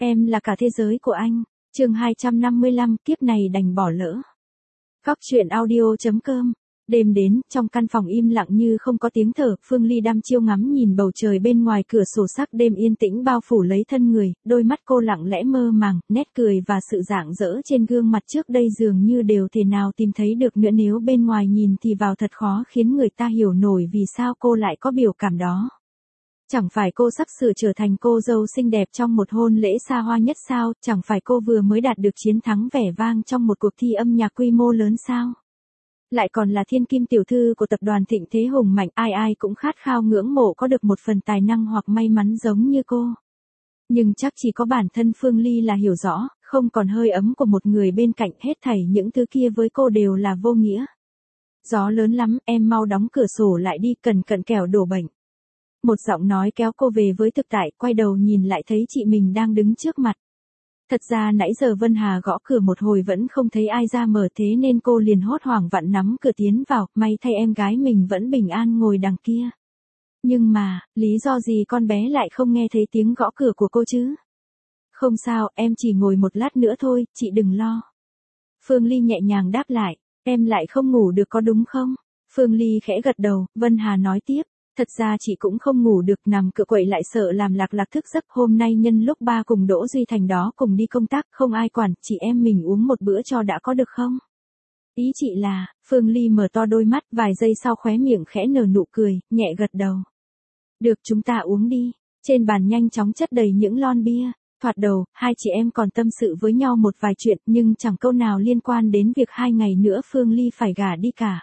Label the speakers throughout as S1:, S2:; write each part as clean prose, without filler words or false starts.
S1: Em là cả thế giới của anh. Chương 255, kiếp này đành bỏ lỡ. Góc truyện audio.com. Đêm đến, trong căn phòng im lặng như không có tiếng thở, Phương Ly đăm chiêu ngắm nhìn bầu trời bên ngoài cửa sổ, sắc đêm yên tĩnh bao phủ lấy thân người, đôi mắt cô lặng lẽ mơ màng, nét cười và sự rạng rỡ trên gương mặt trước đây dường như đều thể nào tìm thấy được nữa, nếu bên ngoài nhìn thì vào thật khó khiến người ta hiểu nổi vì sao cô lại có biểu cảm đó. Chẳng phải cô sắp sửa trở thành cô dâu xinh đẹp trong một hôn lễ xa hoa nhất sao, chẳng phải cô vừa mới đạt được chiến thắng vẻ vang trong một cuộc thi âm nhạc quy mô lớn sao? Lại còn là thiên kim tiểu thư của tập đoàn thịnh thế hùng mạnh, ai ai cũng khát khao ngưỡng mộ có được một phần tài năng hoặc may mắn giống như cô. Nhưng chắc chỉ có bản thân Phương Ly là hiểu rõ, không còn hơi ấm của một người bên cạnh, hết thảy những thứ kia với cô đều là vô nghĩa. Gió lớn lắm, em mau đóng cửa sổ lại đi, cẩn kẻo đổ bệnh. Một giọng nói kéo cô về với thực tại, quay đầu nhìn lại thấy chị mình đang đứng trước mặt. Thật ra nãy giờ Vân Hà gõ cửa một hồi vẫn không thấy ai ra mở, thế nên cô liền hốt hoảng vặn nắm cửa tiến vào, may thay em gái mình vẫn bình an ngồi đằng kia. Nhưng mà, lý do gì con bé lại không nghe thấy tiếng gõ cửa của cô chứ? Không sao, em chỉ ngồi một lát nữa thôi, chị đừng lo. Phương Ly nhẹ nhàng đáp lại, em lại không ngủ được có đúng không? Phương Ly khẽ gật đầu, Vân Hà nói tiếp. Thật ra chị cũng không ngủ được, nằm cựa quậy lại sợ làm lạc thức giấc, hôm nay nhân lúc ba cùng Đỗ Duy Thành đó cùng đi công tác, không ai quản, chị em mình uống một bữa cho đã có được không? Ý chị là, Phương Ly mở to đôi mắt, vài giây sau khóe miệng khẽ nở nụ cười, nhẹ gật đầu. Được, chúng ta uống đi. Trên bàn nhanh chóng chất đầy những lon bia. Thoạt đầu, hai chị em còn tâm sự với nhau một vài chuyện, nhưng chẳng câu nào liên quan đến việc 2 ngày nữa Phương Ly phải gả đi cả.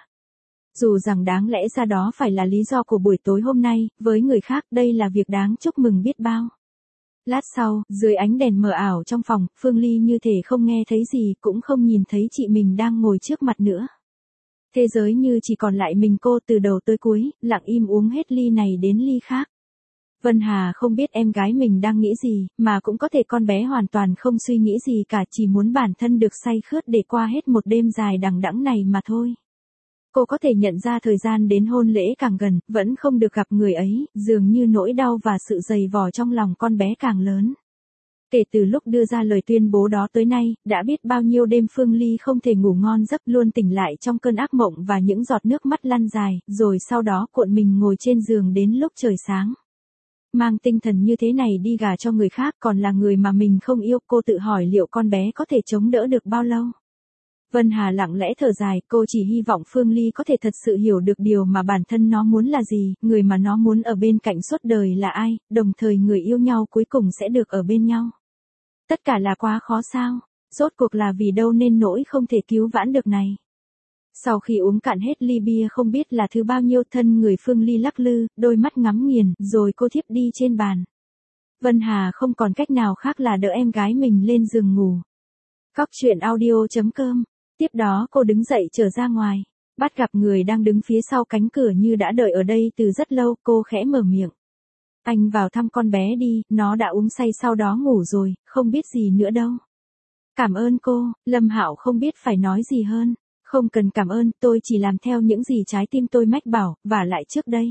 S1: Dù rằng đáng lẽ ra đó phải là lý do của buổi tối hôm nay, với người khác đây là việc đáng chúc mừng biết bao. Lát sau, dưới ánh đèn mờ ảo trong phòng, Phương Ly như thể không nghe thấy gì, cũng không nhìn thấy chị mình đang ngồi trước mặt nữa. Thế giới như chỉ còn lại mình cô từ đầu tới cuối, lặng im uống hết ly này đến ly khác. Vân Hà không biết em gái mình đang nghĩ gì, mà cũng có thể con bé hoàn toàn không suy nghĩ gì cả, chỉ muốn bản thân được say khướt để qua hết một đêm dài đằng đẵng này mà thôi. Cô có thể nhận ra thời gian đến hôn lễ càng gần, vẫn không được gặp người ấy, dường như nỗi đau và sự dày vò trong lòng con bé càng lớn. Kể từ lúc đưa ra lời tuyên bố đó tới nay, đã biết bao nhiêu đêm Phương Ly không thể ngủ ngon giấc, luôn tỉnh lại trong cơn ác mộng và những giọt nước mắt lăn dài, rồi sau đó cuộn mình ngồi trên giường đến lúc trời sáng. Mang tinh thần như thế này đi gả cho người khác, còn là người mà mình không yêu, cô tự hỏi liệu con bé có thể chống đỡ được bao lâu. Vân Hà lặng lẽ thở dài, cô chỉ hy vọng Phương Ly có thể thật sự hiểu được điều mà bản thân nó muốn là gì, người mà nó muốn ở bên cạnh suốt đời là ai, đồng thời người yêu nhau cuối cùng sẽ được ở bên nhau. Tất cả là quá khó sao? Rốt cuộc là vì đâu nên nỗi không thể cứu vãn được này? Sau khi uống cạn hết ly bia không biết là thứ bao nhiêu, thân người Phương Ly lắc lư, đôi mắt ngắm nghiền, rồi cô thiếp đi trên bàn. Vân Hà không còn cách nào khác là đỡ em gái mình lên giường ngủ. Góc truyện audio.com. Tiếp đó cô đứng dậy trở ra ngoài, bắt gặp người đang đứng phía sau cánh cửa như đã đợi ở đây từ rất lâu, cô khẽ mở miệng. Anh vào thăm con bé đi, nó đã uống say sau đó ngủ rồi, không biết gì nữa đâu. Cảm ơn cô, Lâm Hạo không biết phải nói gì hơn. Không cần cảm ơn, tôi chỉ làm theo những gì trái tim tôi mách bảo, và lại trước đây.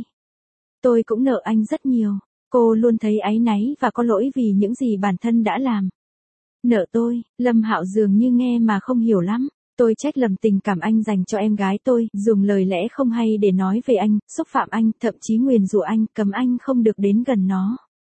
S1: Tôi cũng nợ anh rất nhiều, cô luôn thấy áy náy và có lỗi vì những gì bản thân đã làm. Nợ tôi, Lâm Hạo dường như nghe mà không hiểu lắm. Tôi trách lầm tình cảm anh dành cho em gái tôi, dùng lời lẽ không hay để nói về anh, xúc phạm anh, thậm chí nguyền rủa anh, cấm anh không được đến gần nó.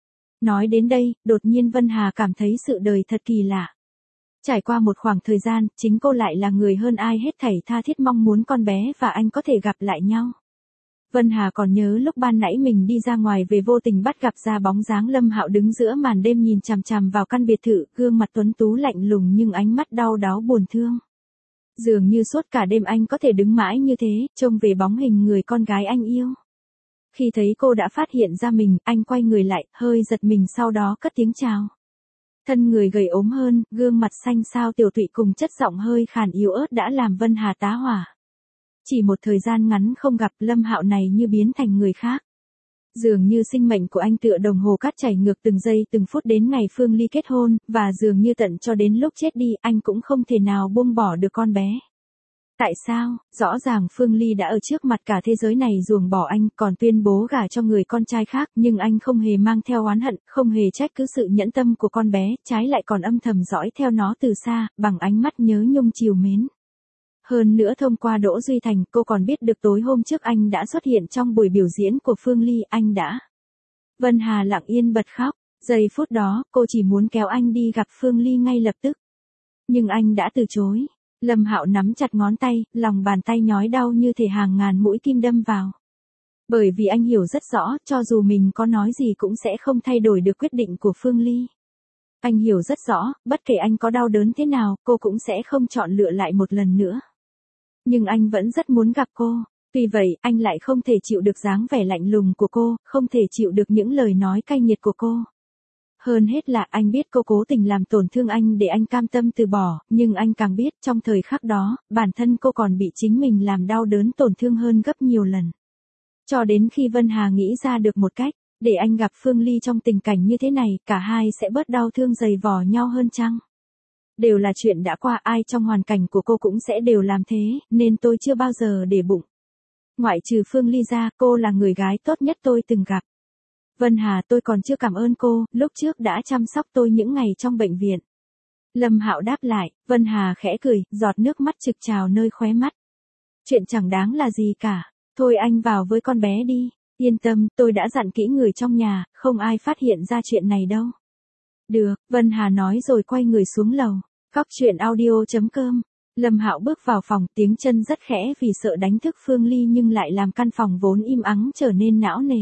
S1: Nói đến đây, đột nhiên Vân Hà cảm thấy sự đời thật kỳ lạ. Trải qua một khoảng thời gian, chính cô lại là người hơn ai hết thảy tha thiết mong muốn con bé và anh có thể gặp lại nhau. Vân Hà còn nhớ lúc ban nãy mình đi ra ngoài về vô tình bắt gặp ra bóng dáng Lâm Hạo đứng giữa màn đêm nhìn chằm chằm vào căn biệt thự, gương mặt tuấn tú lạnh lùng nhưng ánh mắt đau đáu buồn thương. Dường như suốt cả đêm anh có thể đứng mãi như thế, trông về bóng hình người con gái anh yêu. Khi thấy cô đã phát hiện ra mình, anh quay người lại, hơi giật mình sau đó cất tiếng chào. Thân người gầy ốm hơn, gương mặt xanh xao tiểu tụy cùng chất giọng hơi khàn yếu ớt đã làm Vân Hà tá hỏa. Chỉ một thời gian ngắn không gặp, Lâm Hạo này như biến thành người khác. Dường như sinh mệnh của anh tựa đồng hồ cát chảy ngược từng giây từng phút đến ngày Phương Ly kết hôn, và dường như tận cho đến lúc chết đi, anh cũng không thể nào buông bỏ được con bé. Tại sao? Rõ ràng Phương Ly đã ở trước mặt cả thế giới này ruồng bỏ anh, còn tuyên bố gả cho người con trai khác, nhưng anh không hề mang theo oán hận, không hề trách cứ sự nhẫn tâm của con bé, trái lại còn âm thầm dõi theo nó từ xa, bằng ánh mắt nhớ nhung trìu mến. Hơn nữa thông qua Đỗ Duy Thành, cô còn biết được tối hôm trước anh đã xuất hiện trong buổi biểu diễn của Phương Ly, anh đã. Vân Hà lặng yên bật khóc, giây phút đó, cô chỉ muốn kéo anh đi gặp Phương Ly ngay lập tức. Nhưng anh đã từ chối. Lâm Hạo nắm chặt ngón tay, lòng bàn tay nhói đau như thể hàng ngàn mũi kim đâm vào. Bởi vì anh hiểu rất rõ, cho dù mình có nói gì cũng sẽ không thay đổi được quyết định của Phương Ly. Anh hiểu rất rõ, bất kể anh có đau đớn thế nào, cô cũng sẽ không chọn lựa lại một lần nữa. Nhưng anh vẫn rất muốn gặp cô. Vì vậy, anh lại không thể chịu được dáng vẻ lạnh lùng của cô, không thể chịu được những lời nói cay nghiệt của cô. Hơn hết là anh biết cô cố tình làm tổn thương anh để anh cam tâm từ bỏ, nhưng anh càng biết trong thời khắc đó, bản thân cô còn bị chính mình làm đau đớn tổn thương hơn gấp nhiều lần. Cho đến khi Vân Hà nghĩ ra được một cách, để anh gặp Phương Ly trong tình cảnh như thế này, cả hai sẽ bớt đau thương dày vò nhau hơn chăng? Đều là chuyện đã qua, ai trong hoàn cảnh của cô cũng sẽ đều làm thế, nên tôi chưa bao giờ để bụng. Ngoại trừ Phương Ly ra, cô là người gái tốt nhất tôi từng gặp. Vân Hà, tôi còn chưa cảm ơn cô, lúc trước đã chăm sóc tôi những ngày trong bệnh viện. Lâm Hạo đáp lại, Vân Hà khẽ cười, giọt nước mắt trực trào nơi khóe mắt. Chuyện chẳng đáng là gì cả, thôi anh vào với con bé đi, yên tâm, tôi đã dặn kỹ người trong nhà, không ai phát hiện ra chuyện này đâu. Được, Vân Hà nói rồi quay người xuống lầu. Cóc truyện audio.com. Lâm Hạo bước vào phòng, tiếng chân rất khẽ vì sợ đánh thức Phương Ly nhưng lại làm căn phòng vốn im ắng trở nên não nề.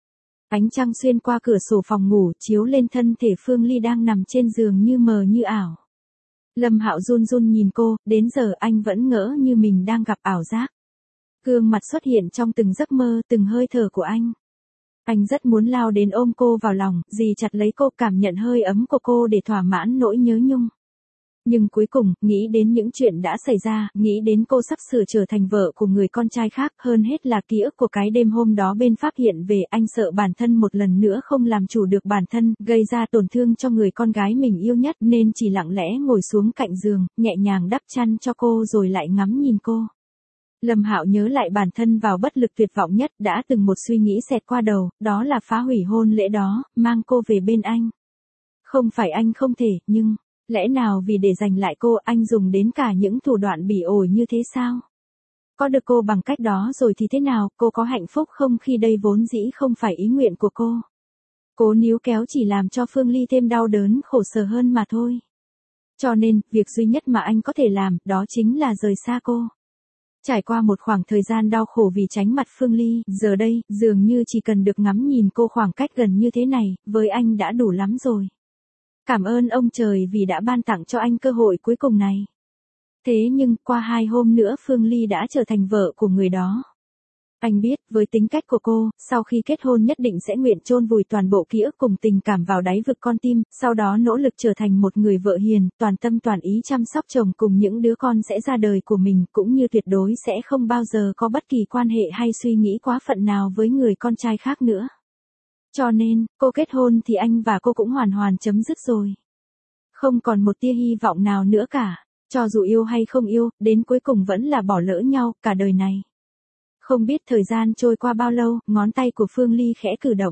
S1: Ánh trăng xuyên qua cửa sổ phòng ngủ, chiếu lên thân thể Phương Ly đang nằm trên giường như mờ như ảo. Lâm Hạo run run nhìn cô, đến giờ anh vẫn ngỡ như mình đang gặp ảo giác. Gương mặt xuất hiện trong từng giấc mơ, từng hơi thở của anh. Anh rất muốn lao đến ôm cô vào lòng, dì chặt lấy cô, cảm nhận hơi ấm của cô để thỏa mãn nỗi nhớ nhung. Nhưng cuối cùng, nghĩ đến những chuyện đã xảy ra, nghĩ đến cô sắp sửa trở thành vợ của người con trai khác, hơn hết là ký ức của cái đêm hôm đó bên Pháp hiện về, anh sợ bản thân một lần nữa không làm chủ được bản thân, gây ra tổn thương cho người con gái mình yêu nhất, nên chỉ lặng lẽ ngồi xuống cạnh giường, nhẹ nhàng đắp chăn cho cô rồi lại ngắm nhìn cô. Lâm Hạo nhớ lại bản thân vào bất lực tuyệt vọng nhất, đã từng một suy nghĩ xẹt qua đầu, đó là phá hủy hôn lễ đó, mang cô về bên anh. Không phải anh không thể, nhưng lẽ nào vì để giành lại cô, anh dùng đến cả những thủ đoạn bỉ ổi như thế sao? Có được cô bằng cách đó rồi thì thế nào, cô có hạnh phúc không khi đây vốn dĩ không phải ý nguyện của cô? Cố níu kéo chỉ làm cho Phương Ly thêm đau đớn khổ sở hơn mà thôi. Cho nên, việc duy nhất mà anh có thể làm, đó chính là rời xa cô. Trải qua một khoảng thời gian đau khổ vì tránh mặt Phương Ly, giờ đây, dường như chỉ cần được ngắm nhìn cô khoảng cách gần như thế này, với anh đã đủ lắm rồi. Cảm ơn ông trời vì đã ban tặng cho anh cơ hội cuối cùng này. Thế nhưng, qua 2 hôm nữa Phương Ly đã trở thành vợ của người đó. Anh biết, với tính cách của cô, sau khi kết hôn nhất định sẽ nguyện chôn vùi toàn bộ ký ức cùng tình cảm vào đáy vực con tim, sau đó nỗ lực trở thành một người vợ hiền, toàn tâm toàn ý chăm sóc chồng cùng những đứa con sẽ ra đời của mình, cũng như tuyệt đối sẽ không bao giờ có bất kỳ quan hệ hay suy nghĩ quá phận nào với người con trai khác nữa. Cho nên, cô kết hôn thì anh và cô cũng hoàn hoàn chấm dứt rồi. Không còn một tia hy vọng nào nữa cả, cho dù yêu hay không yêu, đến cuối cùng vẫn là bỏ lỡ nhau, cả đời này. Không biết thời gian trôi qua bao lâu, ngón tay của Phương Ly khẽ cử động.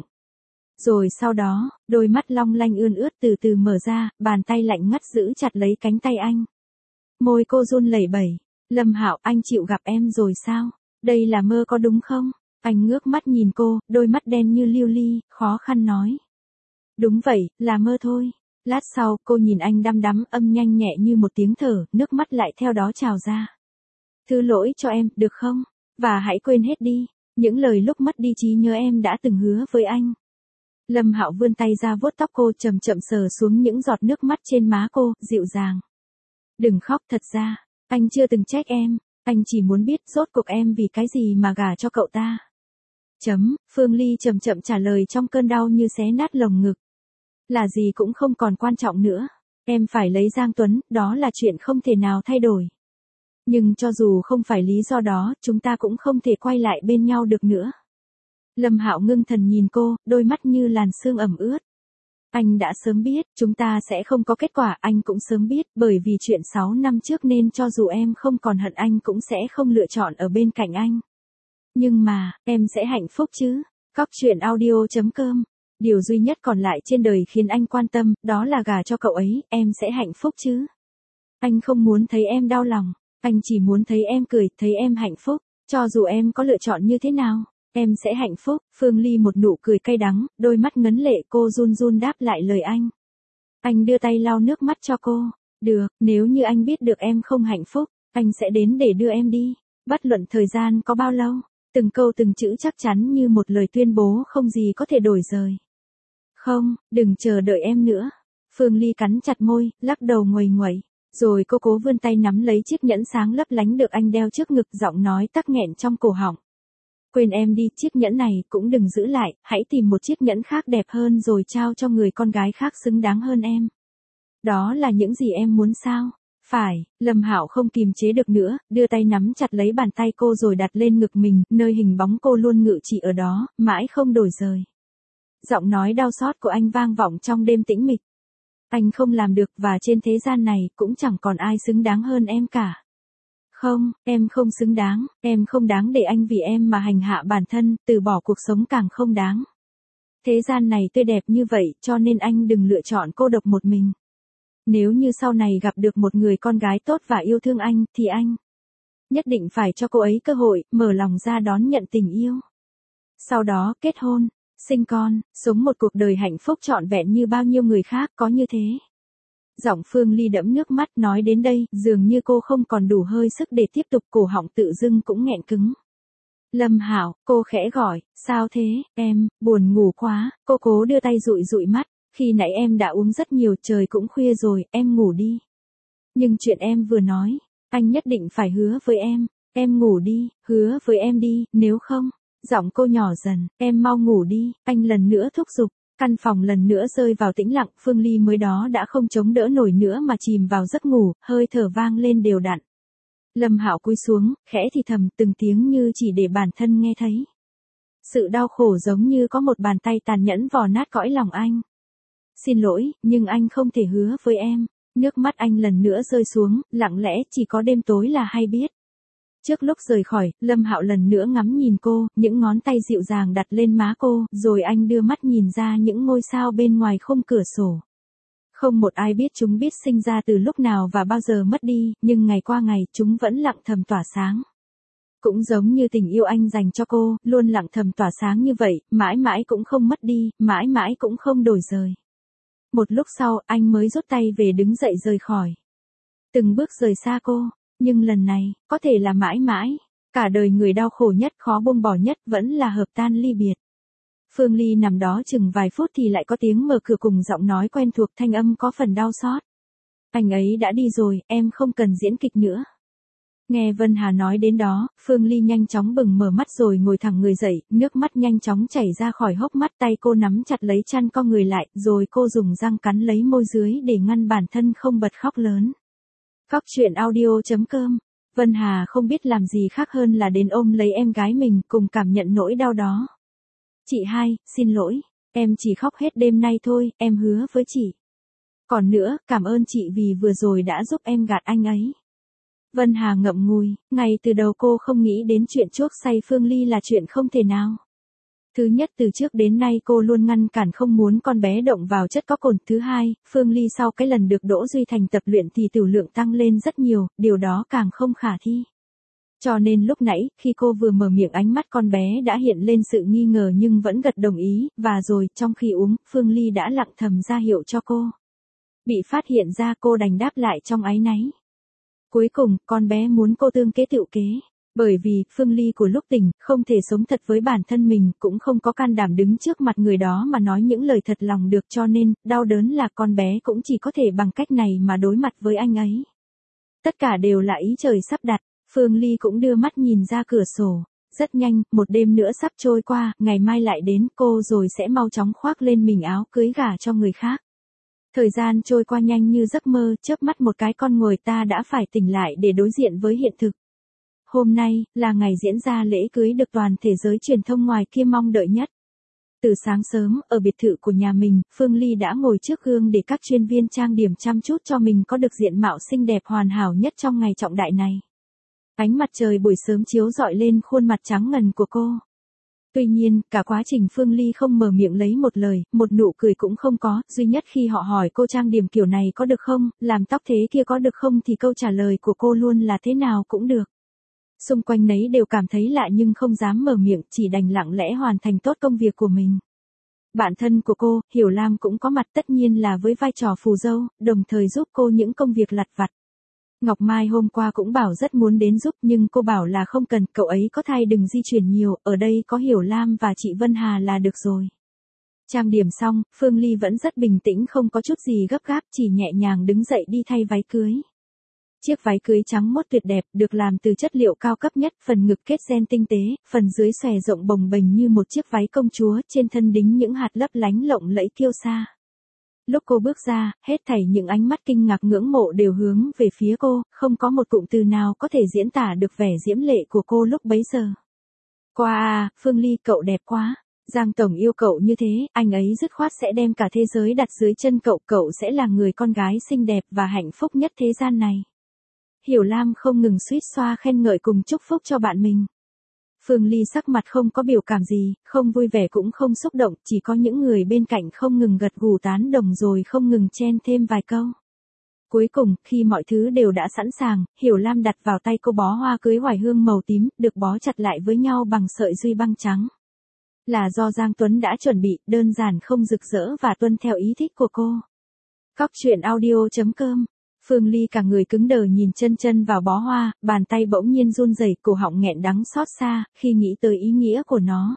S1: Rồi sau đó, đôi mắt long lanh ươn ướt từ từ mở ra, bàn tay lạnh ngắt giữ chặt lấy cánh tay anh. Môi cô run lẩy bẩy. Lâm Hạo, anh chịu gặp em rồi sao? Đây là mơ có đúng không? Anh ngước mắt nhìn cô, đôi mắt đen như lưu ly, khó khăn nói. Đúng vậy, là mơ thôi. Lát sau, cô nhìn anh đăm đắm, âm nhanh nhẹ như một tiếng thở, nước mắt lại theo đó trào ra. Thứ lỗi cho em, được không? Và hãy quên hết đi, những lời lúc mất đi trí nhớ em đã từng hứa với anh. Lâm Hạo vươn tay ra vuốt tóc cô, chậm chậm sờ xuống những giọt nước mắt trên má cô, dịu dàng. Đừng khóc, thật ra, anh chưa từng trách em, anh chỉ muốn biết rốt cuộc em vì cái gì mà gả cho cậu ta. Phương Ly chậm chậm trả lời trong cơn đau như xé nát lồng ngực. Là gì cũng không còn quan trọng nữa, em phải lấy Giang Tuấn, đó là chuyện không thể nào thay đổi. Nhưng cho dù không phải lý do đó, chúng ta cũng không thể quay lại bên nhau được nữa. Lâm Hạo ngưng thần nhìn cô, đôi mắt như làn sương ẩm ướt. Anh đã sớm biết, chúng ta sẽ không có kết quả, anh cũng sớm biết, bởi vì chuyện 6 năm trước nên cho dù em không còn hận anh cũng sẽ không lựa chọn ở bên cạnh anh. Nhưng mà, em sẽ hạnh phúc chứ? Cóc truyện audio.com. Điều duy nhất còn lại trên đời khiến anh quan tâm, đó là gả cho cậu ấy, em sẽ hạnh phúc chứ? Anh không muốn thấy em đau lòng, anh chỉ muốn thấy em cười, thấy em hạnh phúc, cho dù em có lựa chọn như thế nào. Em sẽ hạnh phúc. Phương Ly một nụ cười cay đắng, đôi mắt ngấn lệ, cô run run đáp lại lời anh. Anh đưa tay lau nước mắt cho cô. Được, nếu như anh biết được em không hạnh phúc, anh sẽ đến để đưa em đi. Bất luận thời gian có bao lâu, từng câu từng chữ chắc chắn như một lời tuyên bố không gì có thể đổi dời. Không, đừng chờ đợi em nữa. Phương Ly cắn chặt môi, lắc đầu nguầy nguẩy. Rồi cô cố vươn tay nắm lấy chiếc nhẫn sáng lấp lánh được anh đeo trước ngực, giọng nói tắc nghẹn trong cổ họng. Quên em đi, chiếc nhẫn này cũng đừng giữ lại, hãy tìm một chiếc nhẫn khác đẹp hơn rồi trao cho người con gái khác xứng đáng hơn em. Đó là những gì em muốn sao? Phải, Lâm Hạo không kìm chế được nữa, đưa tay nắm chặt lấy bàn tay cô rồi đặt lên ngực mình, nơi hình bóng cô luôn ngự trị ở đó, mãi không đổi rời. Giọng nói đau xót của anh vang vọng trong đêm tĩnh mịch. Anh không làm được và trên thế gian này cũng chẳng còn ai xứng đáng hơn em cả. Không, em không xứng đáng, em không đáng để anh vì em mà hành hạ bản thân, từ bỏ cuộc sống càng không đáng. Thế gian này tươi đẹp như vậy, cho nên anh đừng lựa chọn cô độc một mình. Nếu như sau này gặp được một người con gái tốt và yêu thương anh, thì anh nhất định phải cho cô ấy cơ hội, mở lòng ra đón nhận tình yêu. Sau đó kết hôn, sinh con, sống một cuộc đời hạnh phúc trọn vẹn như bao nhiêu người khác có như thế. Giọng Phương Ly đẫm nước mắt, nói đến đây, dường như cô không còn đủ hơi sức để tiếp tục, cổ họng tự dưng cũng nghẹn cứng. Lâm Hạo, cô khẽ gọi, sao thế, em, buồn ngủ quá, cô cố đưa tay dụi dụi mắt, khi nãy em đã uống rất nhiều, trời cũng khuya rồi, em ngủ đi. Nhưng chuyện em vừa nói, anh nhất định phải hứa với em ngủ đi, hứa với em đi, nếu không, giọng cô nhỏ dần, em mau ngủ đi, anh lần nữa thúc giục. Căn phòng lần nữa rơi vào tĩnh lặng, Phương Ly mới đó đã không chống đỡ nổi nữa mà chìm vào giấc ngủ, hơi thở vang lên đều đặn. Lâm Hạo cúi xuống, khẽ thì thầm từng tiếng như chỉ để bản thân nghe thấy. Sự đau khổ giống như có một bàn tay tàn nhẫn vò nát cõi lòng anh. Xin lỗi, nhưng anh không thể hứa với em. Nước mắt anh lần nữa rơi xuống, lặng lẽ, chỉ có đêm tối là hay biết. Trước lúc rời khỏi, Lâm Hạo lần nữa ngắm nhìn cô, những ngón tay dịu dàng đặt lên má cô, rồi anh đưa mắt nhìn ra những ngôi sao bên ngoài khung cửa sổ. Không một ai biết chúng biết sinh ra từ lúc nào và bao giờ mất đi, nhưng ngày qua ngày chúng vẫn lặng thầm tỏa sáng. Cũng giống như tình yêu anh dành cho cô, luôn lặng thầm tỏa sáng như vậy, mãi mãi cũng không mất đi, mãi mãi cũng không đổi rời. Một lúc sau, anh mới rút tay về đứng dậy rời khỏi. Từng bước rời xa cô. Nhưng lần này, có thể là mãi mãi, cả đời người đau khổ nhất, khó buông bỏ nhất vẫn là hợp tan ly biệt. Phương Ly nằm đó chừng vài phút thì lại có tiếng mở cửa cùng giọng nói quen thuộc, thanh âm có phần đau xót. Anh ấy đã đi rồi, em không cần diễn kịch nữa. Nghe Vân Hà nói đến đó, Phương Ly nhanh chóng bừng mở mắt rồi ngồi thẳng người dậy, nước mắt nhanh chóng chảy ra khỏi hốc mắt, tay cô nắm chặt lấy chăn co người lại, rồi cô dùng răng cắn lấy môi dưới để ngăn bản thân không bật khóc lớn. Cóc truyện audio.com. Vân Hà không biết làm gì khác hơn là đến ôm lấy em gái mình, cùng cảm nhận nỗi đau đó. Chị hai, xin lỗi, em chỉ khóc hết đêm nay thôi, em hứa với chị. Còn nữa, cảm ơn chị vì vừa rồi đã giúp em gạt anh ấy. Vân Hà ngậm ngùi, ngay từ đầu cô không nghĩ đến chuyện chuốc say Phương Ly là chuyện không thể nào. Thứ nhất, từ trước đến nay cô luôn ngăn cản không muốn con bé động vào chất có cồn. Thứ hai, Phương Ly sau cái lần được Đỗ Duy Thành tập luyện thì tiểu lượng tăng lên rất nhiều, điều đó càng không khả thi. Cho nên lúc nãy, khi cô vừa mở miệng ánh mắt con bé đã hiện lên sự nghi ngờ nhưng vẫn gật đồng ý, và rồi, trong khi uống, Phương Ly đã lặng thầm ra hiệu cho cô. Bị phát hiện ra cô đành đáp lại trong áy náy. Cuối cùng, con bé muốn cô tương kế tựu kế. Bởi vì, Phương Ly của lúc tỉnh, không thể sống thật với bản thân mình, cũng không có can đảm đứng trước mặt người đó mà nói những lời thật lòng được, cho nên, đau đớn là con bé cũng chỉ có thể bằng cách này mà đối mặt với anh ấy. Tất cả đều là ý trời sắp đặt, Phương Ly cũng đưa mắt nhìn ra cửa sổ. Rất nhanh, một đêm nữa sắp trôi qua, ngày mai lại đến, cô rồi sẽ mau chóng khoác lên mình áo cưới gả cho người khác. Thời gian trôi qua nhanh như giấc mơ, chớp mắt một cái con người ta đã phải tỉnh lại để đối diện với hiện thực. Hôm nay, là ngày diễn ra lễ cưới được toàn thế giới truyền thông ngoài kia mong đợi nhất. Từ sáng sớm, ở biệt thự của nhà mình, Phương Ly đã ngồi trước gương để các chuyên viên trang điểm chăm chút cho mình có được diện mạo xinh đẹp hoàn hảo nhất trong ngày trọng đại này. Ánh mặt trời buổi sớm chiếu rọi lên khuôn mặt trắng ngần của cô. Tuy nhiên, cả quá trình Phương Ly không mở miệng lấy một lời, một nụ cười cũng không có, duy nhất khi họ hỏi cô trang điểm kiểu này có được không, làm tóc thế kia có được không thì câu trả lời của cô luôn là thế nào cũng được. Xung quanh nấy đều cảm thấy lạ nhưng không dám mở miệng, chỉ đành lặng lẽ hoàn thành tốt công việc của mình. Bạn thân của cô, Hiểu Lam cũng có mặt, tất nhiên là với vai trò phù dâu, đồng thời giúp cô những công việc lặt vặt. Ngọc Mai hôm qua cũng bảo rất muốn đến giúp nhưng cô bảo là không cần, cậu ấy có thai đừng di chuyển nhiều, ở đây có Hiểu Lam và chị Vân Hà là được rồi. Trang điểm xong, Phương Ly vẫn rất bình tĩnh, không có chút gì gấp gáp, chỉ nhẹ nhàng đứng dậy đi thay váy cưới. Chiếc váy cưới trắng mốt tuyệt đẹp, được làm từ chất liệu cao cấp nhất, phần ngực kết ren tinh tế, phần dưới xòe rộng bồng bềnh như một chiếc váy công chúa, trên thân đính những hạt lấp lánh lộng lẫy kiêu sa. Lúc cô bước ra, hết thảy những ánh mắt kinh ngạc ngưỡng mộ đều hướng về phía cô, không có một cụm từ nào có thể diễn tả được vẻ diễm lệ của cô lúc bấy giờ. Qua à, Phương Ly cậu đẹp quá. Giang Tổng yêu cậu như thế, anh ấy dứt khoát sẽ đem cả thế giới đặt dưới chân cậu, cậu sẽ là người con gái xinh đẹp và hạnh phúc nhất thế gian này. Hiểu Lam không ngừng suýt xoa khen ngợi cùng chúc phúc cho bạn mình. Phương Ly sắc mặt không có biểu cảm gì, không vui vẻ cũng không xúc động, chỉ có những người bên cạnh không ngừng gật gù tán đồng rồi không ngừng chen thêm vài câu. Cuối cùng, khi mọi thứ đều đã sẵn sàng, Hiểu Lam đặt vào tay cô bó hoa cưới oải hương màu tím, được bó chặt lại với nhau bằng sợi duy băng trắng. Là do Giang Tuấn đã chuẩn bị, đơn giản không rực rỡ và tuân theo ý thích của cô. Cóc truyện audio.com. Phương Ly cả người cứng đờ nhìn chân vào bó hoa, bàn tay bỗng nhiên run rẩy, cổ họng nghẹn đắng xót xa, khi nghĩ tới ý nghĩa của nó.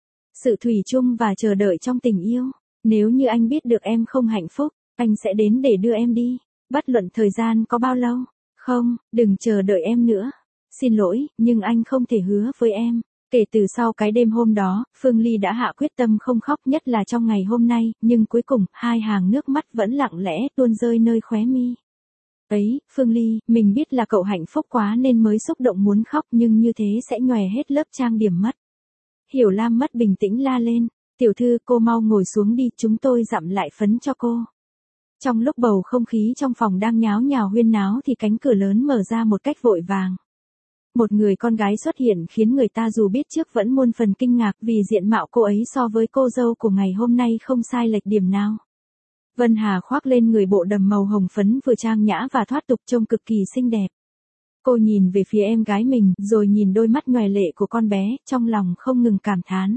S1: Sự thủy chung và chờ đợi trong tình yêu. Nếu như anh biết được em không hạnh phúc, anh sẽ đến để đưa em đi. Bất luận thời gian có bao lâu. Không, đừng chờ đợi em nữa. Xin lỗi, nhưng anh không thể hứa với em. Kể từ sau cái đêm hôm đó, Phương Ly đã hạ quyết tâm không khóc, nhất là trong ngày hôm nay, nhưng cuối cùng, hai hàng nước mắt vẫn lặng lẽ tuôn rơi nơi khóe mi. Ấy, Phương Ly, mình biết là cậu hạnh phúc quá nên mới xúc động muốn khóc nhưng như thế sẽ nhòe hết lớp trang điểm mất. Hiểu Lam mất bình tĩnh la lên, tiểu thư cô mau ngồi xuống đi, chúng tôi dặm lại phấn cho cô. Trong lúc bầu không khí trong phòng đang nháo nhào huyên náo thì cánh cửa lớn mở ra một cách vội vàng. Một người con gái xuất hiện khiến người ta dù biết trước vẫn muôn phần kinh ngạc vì diện mạo cô ấy so với cô dâu của ngày hôm nay không sai lệch điểm nào. Vân Hà khoác lên người bộ đầm màu hồng phấn vừa trang nhã và thoát tục trông cực kỳ xinh đẹp. Cô nhìn về phía em gái mình, rồi nhìn đôi mắt nhòe lệ của con bé, trong lòng không ngừng cảm thán.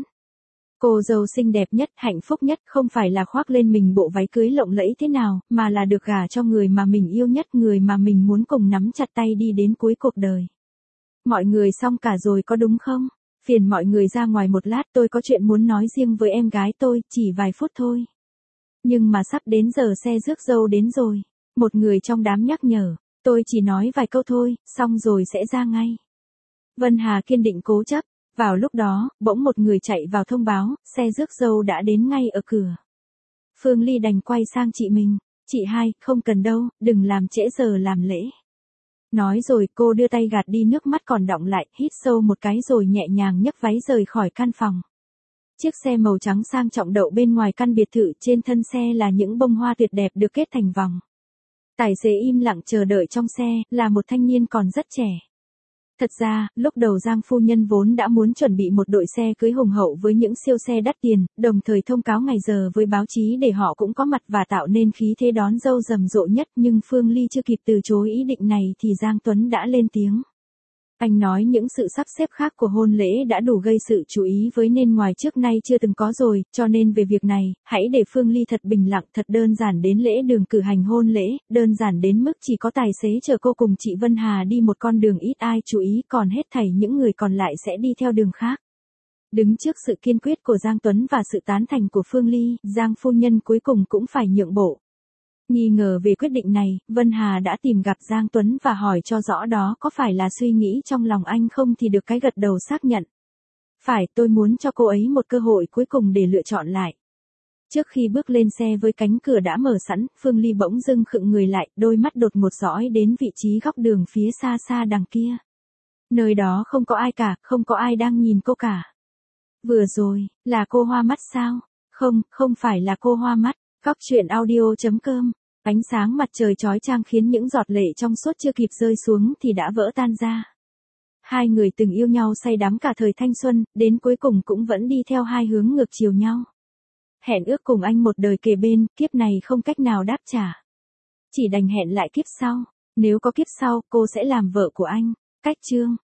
S1: Cô dâu xinh đẹp nhất, hạnh phúc nhất không phải là khoác lên mình bộ váy cưới lộng lẫy thế nào, mà là được gả cho người mà mình yêu nhất, người mà mình muốn cùng nắm chặt tay đi đến cuối cuộc đời. Mọi người xong cả rồi có đúng không? Phiền mọi người ra ngoài một lát, tôi có chuyện muốn nói riêng với em gái tôi, chỉ vài phút thôi. Nhưng mà sắp đến giờ xe rước dâu đến rồi. Một người trong đám nhắc nhở, tôi chỉ nói vài câu thôi, xong rồi sẽ ra ngay. Vân Hà kiên định cố chấp. Vào lúc đó, bỗng một người chạy vào thông báo, xe rước dâu đã đến ngay ở cửa. Phương Ly đành quay sang chị mình, chị hai, không cần đâu, đừng làm trễ giờ làm lễ. Nói rồi cô đưa tay gạt đi nước mắt còn đọng lại, hít sâu một cái rồi nhẹ nhàng nhấc váy rời khỏi căn phòng. Chiếc xe màu trắng sang trọng đậu bên ngoài căn biệt thự, trên thân xe là những bông hoa tuyệt đẹp được kết thành vòng. Tài xế im lặng chờ đợi trong xe, là một thanh niên còn rất trẻ. Thật ra, lúc đầu Giang phu nhân vốn đã muốn chuẩn bị một đội xe cưới hùng hậu với những siêu xe đắt tiền, đồng thời thông cáo ngày giờ với báo chí để họ cũng có mặt và tạo nên khí thế đón dâu rầm rộ nhất, nhưng Phương Ly chưa kịp từ chối ý định này thì Giang Tuấn đã lên tiếng. Anh nói những sự sắp xếp khác của hôn lễ đã đủ gây sự chú ý với nên ngoài trước nay chưa từng có rồi, cho nên về việc này, hãy để Phương Ly thật bình lặng, thật đơn giản đến lễ đường cử hành hôn lễ, đơn giản đến mức chỉ có tài xế chở cô cùng chị Vân Hà đi một con đường ít ai chú ý, còn hết thảy những người còn lại sẽ đi theo đường khác. Đứng trước sự kiên quyết của Giang Tuấn và sự tán thành của Phương Ly, Giang phu nhân cuối cùng cũng phải nhượng bộ. Nghi ngờ về quyết định này, Vân Hà đã tìm gặp Giang Tuấn và hỏi cho rõ đó có phải là suy nghĩ trong lòng anh không thì được cái gật đầu xác nhận. Phải, tôi muốn cho cô ấy một cơ hội cuối cùng để lựa chọn lại. Trước khi bước lên xe với cánh cửa đã mở sẵn, Phương Ly bỗng dưng khựng người lại, đôi mắt đột ngột dõi đến vị trí góc đường phía xa xa đằng kia. Nơi đó không có ai cả, không có ai đang nhìn cô cả. Vừa rồi, là cô hoa mắt sao? Không, không phải là cô hoa mắt. Cóc truyện audio.com. Ánh sáng mặt trời chói chang khiến những giọt lệ trong suốt chưa kịp rơi xuống thì đã vỡ tan ra. Hai người từng yêu nhau say đắm cả thời thanh xuân, đến cuối cùng cũng vẫn đi theo hai hướng ngược chiều nhau. Hẹn ước cùng anh một đời kề bên, kiếp này không cách nào đáp trả. Chỉ đành hẹn lại kiếp sau. Nếu có kiếp sau, cô sẽ làm vợ của anh. Cách chương.